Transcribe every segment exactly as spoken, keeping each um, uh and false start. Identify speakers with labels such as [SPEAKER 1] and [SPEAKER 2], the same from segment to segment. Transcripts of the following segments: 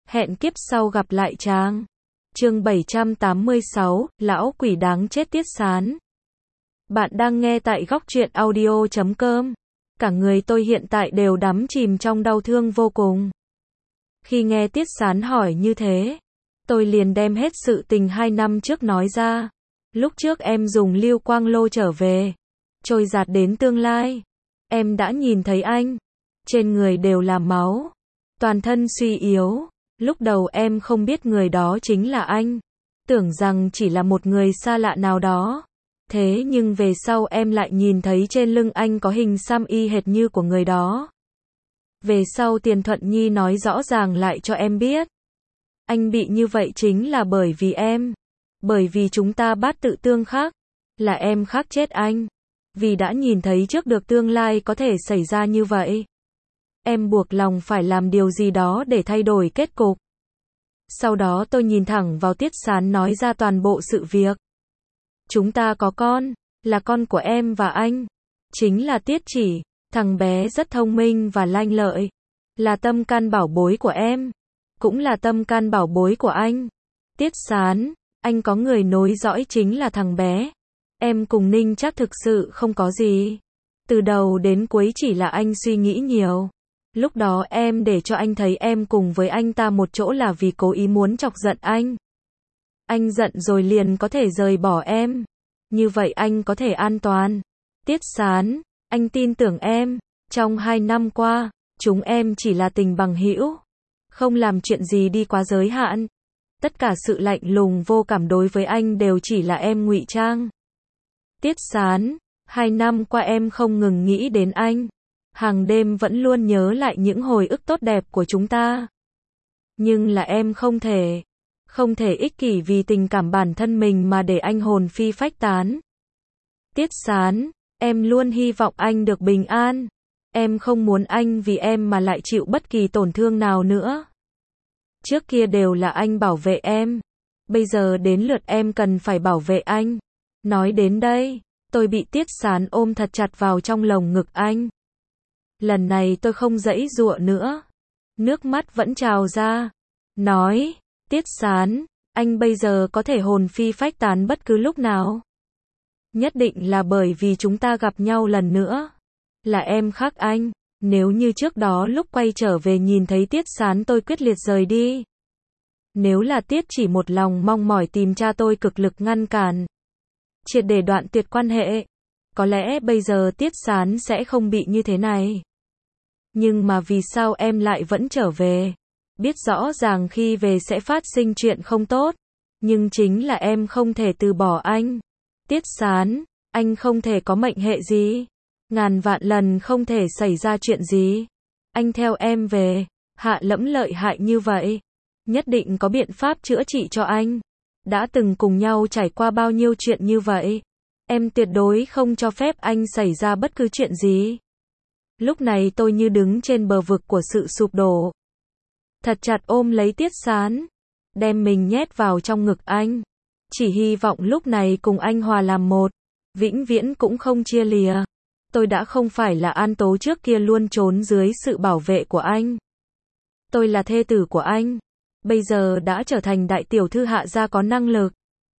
[SPEAKER 1] Hẹn kiếp sau gặp lại chàng. Chương bảy trăm tám mươi sáu, lão quỷ đáng chết Tiết Sán. Bạn đang nghe tại góc truyện audio chấm com. Cả người tôi hiện tại đều đắm chìm trong đau thương vô cùng. Khi nghe Tiết Sán hỏi như thế, tôi liền đem hết sự tình hai năm trước nói ra. Lúc trước em dùng lưu quang lô trở về, trôi dạt đến tương lai. Em đã nhìn thấy anh, trên người đều là máu, toàn thân suy yếu. Lúc đầu em không biết người đó chính là anh, tưởng rằng chỉ là một người xa lạ nào đó. Thế nhưng về sau em lại nhìn thấy trên lưng anh có hình xăm y hệt như của người đó. Về sau Tiền Thuận Nhi nói rõ ràng lại cho em biết, anh bị như vậy chính là bởi vì em. Bởi vì chúng ta bát tự tương khắc, là em khắc chết anh. Vì đã nhìn thấy trước được tương lai có thể xảy ra như vậy, em buộc lòng phải làm điều gì đó để thay đổi kết cục. Sau đó tôi nhìn thẳng vào Tiết Sán nói ra toàn bộ sự việc. Chúng ta có con, là con của em và anh. Chính là Tiết Chỉ, thằng bé rất thông minh và lanh lợi. Là tâm can bảo bối của em, cũng là tâm can bảo bối của anh. Tiết Sán, anh có người nối dõi chính là thằng bé. Em cùng Ninh chắc thực sự không có gì. Từ đầu đến cuối chỉ là anh suy nghĩ nhiều. Lúc đó em để cho anh thấy em cùng với anh ta một chỗ là vì cố ý muốn chọc giận anh. Anh giận rồi liền có thể rời bỏ em. Như vậy anh có thể an toàn. Tiết Sán, anh tin tưởng em. Trong hai năm qua, chúng em chỉ là tình bằng hữu, không làm chuyện gì đi quá giới hạn. Tất cả sự lạnh lùng vô cảm đối với anh đều chỉ là em ngụy trang. Tiết Sán, hai năm qua em không ngừng nghĩ đến anh. Hàng đêm vẫn luôn nhớ lại những hồi ức tốt đẹp của chúng ta. Nhưng là em không thể, không thể ích kỷ vì tình cảm bản thân mình mà để anh hồn phi phách tán. Tiết Sán, em luôn hy vọng anh được bình an. Em không muốn anh vì em mà lại chịu bất kỳ tổn thương nào nữa. Trước kia đều là anh bảo vệ em, bây giờ đến lượt em cần phải bảo vệ anh. Nói đến đây, tôi bị Tiết Sán ôm thật chặt vào trong lồng ngực anh. Lần này tôi không giãy giụa nữa, nước mắt vẫn trào ra. Nói, Tiết Sán, anh bây giờ có thể hồn phi phách tán bất cứ lúc nào. Nhất định là bởi vì chúng ta gặp nhau lần nữa. Là em khắc anh. Nếu như trước đó lúc quay trở về nhìn thấy Tiết Sán tôi quyết liệt rời đi. Nếu là Tiết chỉ một lòng mong mỏi tìm cha tôi cực lực ngăn cản, triệt để đoạn tuyệt quan hệ, có lẽ bây giờ Tiết Sán sẽ không bị như thế này. Nhưng mà vì sao em lại vẫn trở về? Biết rõ ràng khi về sẽ phát sinh chuyện không tốt, nhưng chính là em không thể từ bỏ anh. Tiết Sán, anh không thể có mệnh hệ gì. Ngàn vạn lần không thể xảy ra chuyện gì. Anh theo em về, Hạ Lẫm lợi hại như vậy, nhất định có biện pháp chữa trị cho anh. Đã từng cùng nhau trải qua bao nhiêu chuyện như vậy, em tuyệt đối không cho phép anh xảy ra bất cứ chuyện gì. Lúc này tôi như đứng trên bờ vực của sự sụp đổ. Thật chặt ôm lấy Tiết Sán, đem mình nhét vào trong ngực anh. Chỉ hy vọng lúc này cùng anh hòa làm một, vĩnh viễn cũng không chia lìa. Tôi đã không phải là An Tố trước kia luôn trốn dưới sự bảo vệ của anh. Tôi là thê tử của anh. Bây giờ đã trở thành đại tiểu thư Hạ gia có năng lực,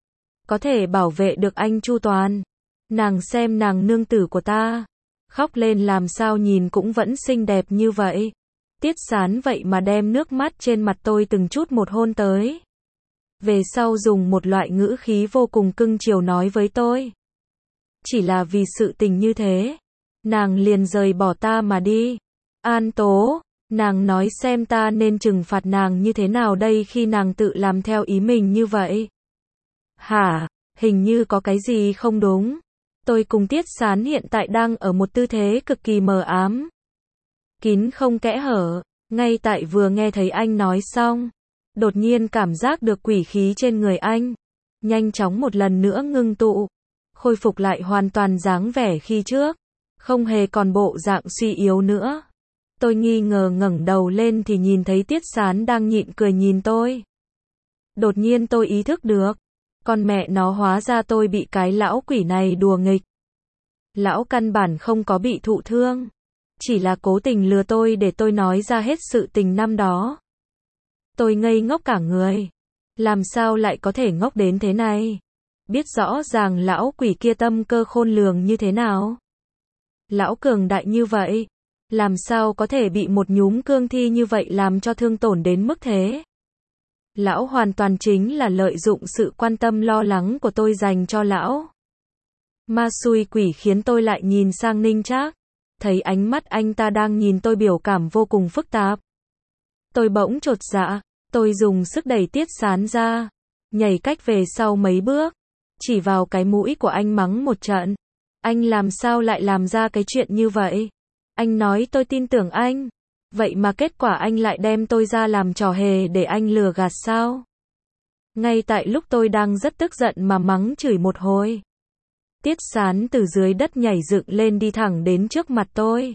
[SPEAKER 1] có thể bảo vệ được anh chu toàn. Nàng xem nàng nương tử của ta, khóc lên làm sao nhìn cũng vẫn xinh đẹp như vậy. Tiết Sán vậy mà đem nước mắt trên mặt tôi từng chút một hôn tới. Về sau dùng một loại ngữ khí vô cùng cưng chiều nói với tôi. Chỉ là vì sự tình như thế, nàng liền rời bỏ ta mà đi. An Tố, nàng nói xem ta nên trừng phạt nàng như thế nào đây khi nàng tự làm theo ý mình như vậy. Hả, hình như có cái gì không đúng. Tôi cùng Tiết Sán hiện tại đang ở một tư thế cực kỳ mờ ám, kín không kẽ hở. Ngay tại vừa nghe thấy anh nói xong, đột nhiên cảm giác được quỷ khí trên người anh nhanh chóng một lần nữa ngưng tụ, khôi phục lại hoàn toàn dáng vẻ khi trước, không hề còn bộ dạng suy yếu nữa. Tôi nghi ngờ ngẩng đầu lên thì nhìn thấy Tiết Sán đang nhịn cười nhìn tôi. Đột nhiên tôi ý thức được, con mẹ nó hóa ra tôi bị cái lão quỷ này đùa nghịch. Lão căn bản không có bị thụ thương, chỉ là cố tình lừa tôi để tôi nói ra hết sự tình năm đó. Tôi ngây ngốc cả người. Làm sao lại có thể ngốc đến thế này? Biết rõ ràng lão quỷ kia tâm cơ khôn lường như thế nào. Lão cường đại như vậy. Làm sao có thể bị một nhúm cương thi như vậy làm cho thương tổn đến mức thế? Lão hoàn toàn chính là lợi dụng sự quan tâm lo lắng của tôi dành cho lão. Ma xui quỷ khiến tôi lại nhìn sang Ninh Trác. Thấy ánh mắt anh ta đang nhìn tôi biểu cảm vô cùng phức tạp. Tôi bỗng chột dạ. Tôi dùng sức đẩy Tiết Sán ra. Nhảy cách về sau mấy bước. Chỉ vào cái mũi của anh mắng một trận. Anh làm sao lại làm ra cái chuyện như vậy? Anh nói tôi tin tưởng anh. Vậy mà kết quả anh lại đem tôi ra làm trò hề để anh lừa gạt sao? Ngay tại lúc tôi đang rất tức giận mà mắng chửi một hồi. Tiết Sán từ dưới đất nhảy dựng lên đi thẳng đến trước mặt tôi.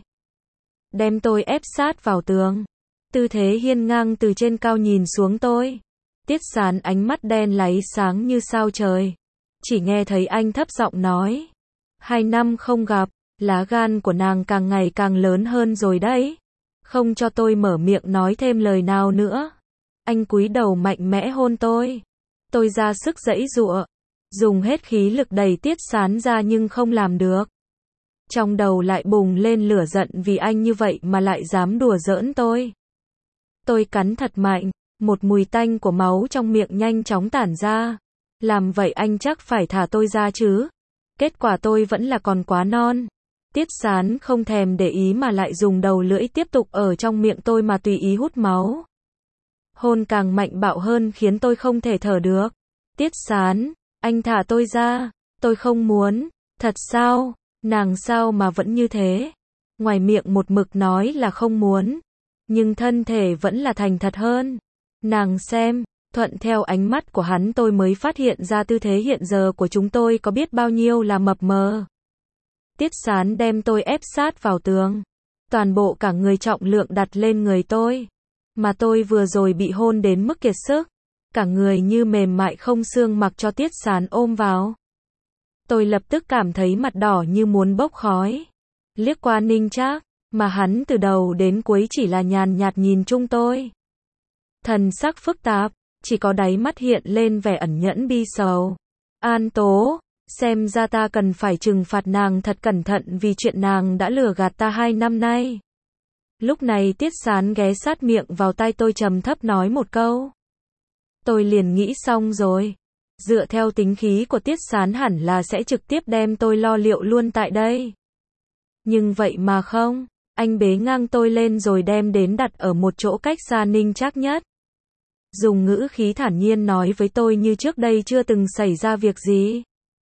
[SPEAKER 1] Đem tôi ép sát vào tường. Tư thế hiên ngang từ trên cao nhìn xuống tôi. Tiết Sán ánh mắt đen láy sáng như sao trời. Chỉ nghe thấy anh thấp giọng nói. Hai năm không gặp, lá gan của nàng càng ngày càng lớn hơn rồi đấy. Không cho tôi mở miệng nói thêm lời nào nữa. Anh cúi đầu mạnh mẽ hôn tôi. Tôi ra sức giãy giụa. Dùng hết khí lực đẩy Tiết Sán ra nhưng không làm được. Trong đầu lại bùng lên lửa giận vì anh như vậy mà lại dám đùa giỡn tôi. Tôi cắn thật mạnh. Một mùi tanh của máu trong miệng nhanh chóng tản ra. Làm vậy anh chắc phải thả tôi ra chứ. Kết quả tôi vẫn là còn quá non. Tiết Sán không thèm để ý mà lại dùng đầu lưỡi tiếp tục ở trong miệng tôi mà tùy ý hút máu. Hôn càng mạnh bạo hơn khiến tôi không thể thở được. Tiết Sán, anh thả tôi ra. Tôi không muốn. Thật sao? Nàng sao mà vẫn như thế? Ngoài miệng một mực nói là không muốn. Nhưng thân thể vẫn là thành thật hơn. Nàng xem. Thuận theo ánh mắt của hắn tôi mới phát hiện ra tư thế hiện giờ của chúng tôi có biết bao nhiêu là mập mờ. Tiết Sán đem tôi ép sát vào tường. Toàn bộ cả người trọng lượng đặt lên người tôi. Mà tôi vừa rồi bị hôn đến mức kiệt sức. Cả người như mềm mại không xương mặc cho Tiết Sán ôm vào. Tôi lập tức cảm thấy mặt đỏ như muốn bốc khói. Liếc qua Ninh Trác, mà hắn từ đầu đến cuối chỉ là nhàn nhạt nhìn chung tôi. Thần sắc phức tạp. Chỉ có đáy mắt hiện lên vẻ ẩn nhẫn bi sầu. An Tố, xem ra ta cần phải trừng phạt nàng thật cẩn thận vì chuyện nàng đã lừa gạt ta hai năm nay. Lúc này Tiết Sán ghé sát miệng vào tai tôi trầm thấp nói một câu. Tôi liền nghĩ xong rồi. Dựa theo tính khí của Tiết Sán hẳn là sẽ trực tiếp đem tôi lo liệu luôn tại đây. Nhưng vậy mà không, anh bế ngang tôi lên rồi đem đến đặt ở một chỗ cách xa Ninh Trác nhất. Dùng ngữ khí thản nhiên nói với tôi như trước đây chưa từng xảy ra việc gì.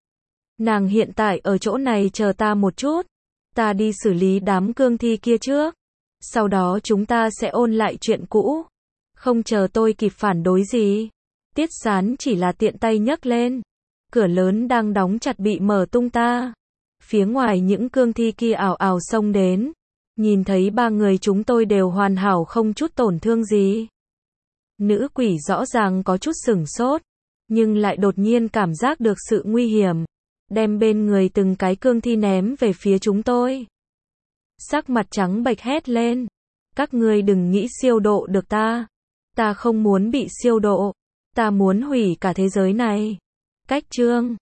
[SPEAKER 1] Nàng hiện tại ở chỗ này chờ ta một chút. Ta đi xử lý đám cương thi kia trước. Sau đó chúng ta sẽ ôn lại chuyện cũ. Không chờ tôi kịp phản đối gì. Tiết Sán chỉ là tiện tay nhấc lên. Cửa lớn đang đóng chặt bị mở tung ta. Phía ngoài những cương thi kia ảo ảo xông đến. Nhìn thấy ba người chúng tôi đều hoàn hảo không chút tổn thương gì. Nữ quỷ rõ ràng có chút sửng sốt, nhưng lại đột nhiên cảm giác được sự nguy hiểm, đem bên người từng cái cương thi ném về phía chúng tôi. Sắc mặt trắng bệch hét lên, các ngươi đừng nghĩ siêu độ được ta, ta không muốn bị siêu độ, ta muốn hủy cả thế giới này. Cách chương